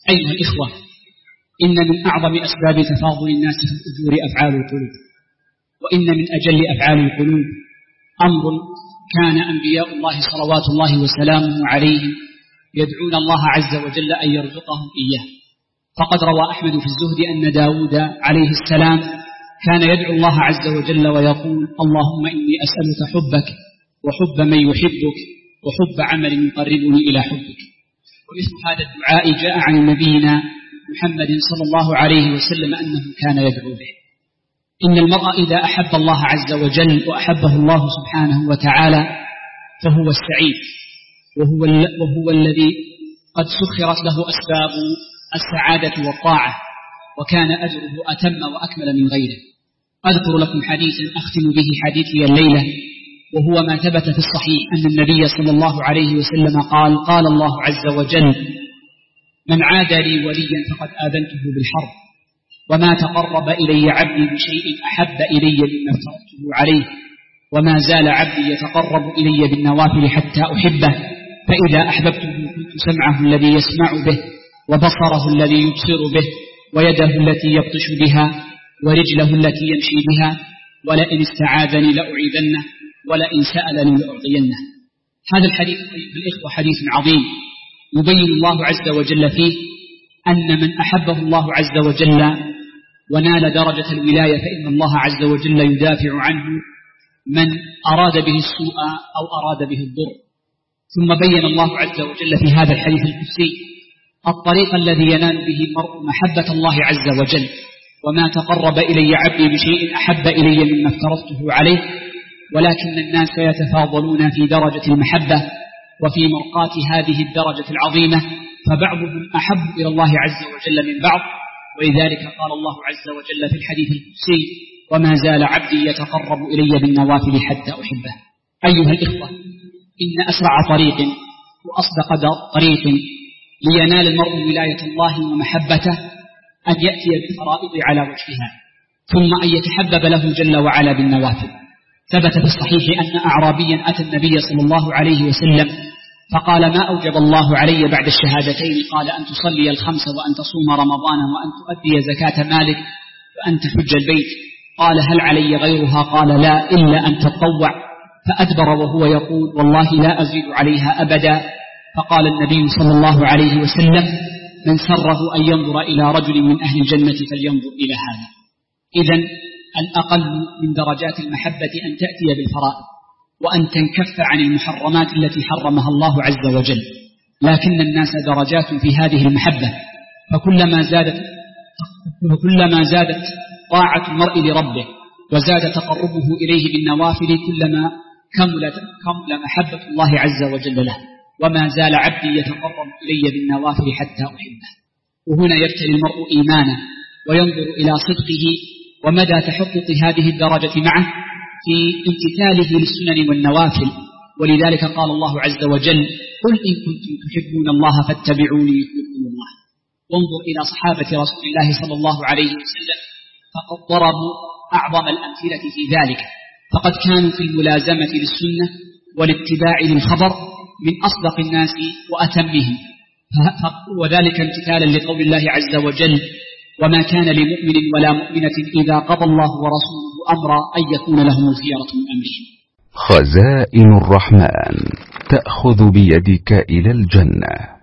أيها الإخوة، إن من أعظم أسباب تفاضل الناس في الأجور أفعال القلوب، وإن من أجل أفعال القلوب أمر كان أنبياء الله صلوات الله وسلامه عليهم يدعون الله عز وجل أن يرزقهم إياه. فقد روى أحمد في الزهد أن داود عليه السلام كان يدعو الله عز وجل ويقول: اللهم إني أسألك حبك وحب من يحبك وحب عمل يقربني إلى حبك. ومثل هذا الدعاء جاء عن نبينا محمد صلى الله عليه وسلم أنه كان يدعو به. إن المرء إذا أحب الله عز وجل وأحبه الله سبحانه وتعالى فهو السعيد، وهو الذي قد سخرت له أسباب السعادة والطاعة، وكان أجره أتم وأكمل من غيره. أذكر لكم حديثا أختم به حديثي الليلة، وهو ما ثبت في الصحيح أن النبي صلى الله عليه وسلم قال الله عز وجل: من عاد لي وليا فقد آذنته بالحرب، وما تقرب إلي عبدي بشيء أحب إلي مما افترضته عليه، وما زال عبدي يتقرب إلي بالنوافل حتى أحبه، فإذا أحببته كنت سمعه الذي يسمع به، وبصره الذي يبصر به، ويده التي يبطش بها، ورجله التي يمشي بها، ولئن استعاذني لأعيذنه، ولئن سألني لأعطينه. هذا الحديث الإخوة حديث عظيم يبين الله عز وجل فيه أن من أحبه الله عز وجل ونال درجة الولاية فإن الله عز وجل يدافع عنه من أراد به السوء أو أراد به الضر. ثم بين الله عز وجل في هذا الحديث القدسي الطريق الذي ينال به المرء محبة الله عز وجل: وما تقرب إلي عبدي بشيء أحب إلي مما افترضته عليه. ولكن الناس يتفاضلون في درجة المحبة وفي مرقات هذه الدرجة العظيمة، فبعضهم أحب إلى الله عز وجل من بعض. ولذلك قال الله عز وجل في الحديث القدسي: وما زال عبدي يتقرب إلي بالنوافل حتى أحبه. أيها الإخوة، إن أسرع طريق وأصدق طريق لينال المرء ولاية الله ومحبته أن يأتي بالفرائض على وجهها، ثم أن يتحبب له جل وعلا بالنوافل. ثبت في الصحيح أن أعرابيا أتى النبي صلى الله عليه وسلم فقال: ما أوجب الله علي بعد الشهادتين؟ قال: أن تصلي الخمس، وأن تصوم رمضان، وأن تؤدي زكاة مالك، وأن تحج البيت. قال: هل علي غيرها؟ قال: لا، إلا أن تتطوع. فأدبر وهو يقول: والله لا أزيد عليها أبدا. فقال النبي صلى الله عليه وسلم: من سره أن ينظر إلى رجل من أهل الجنة فلينظر إلى هذا. إذن الأقل من درجات المحبة أن تأتي بالفرائض، وأن تنكف عن المحرمات التي حرمها الله عز وجل. لكن الناس درجات في هذه المحبة، فكلما زادت طاعة المرء لربه وزاد تقربه إليه بالنوافل كلما كمل محبة الله عز وجل له. وما زال عبدي يتقرب إلي بالنوافل حتى أحبه. وهنا يبتلي المرء إيمانه وينظر إلى صدقه ومدى تحقق هذه الدرجة معه في امتثاله للسنن والنوافل. ولذلك قال الله عز وجل: قل إن كنتم تحبون الله فاتبعوني يحببكم الله. وانظر إلى صحابة رسول الله صلى الله عليه وسلم، فقد ضربوا أعظم الأمثلة في ذلك، فقد كانوا في الملازمة للسنة والاتباع للخبر من أصدق الناس وأتمهم، وذلك امتثالا لقول الله عز وجل: وما كان لمؤمن ولا مؤمنة إذا قضى الله ورسوله أمرا أن يكون لهم الخيرة من أمرهم. خزائن الرحمن تأخذ بيدك إلى الجنة.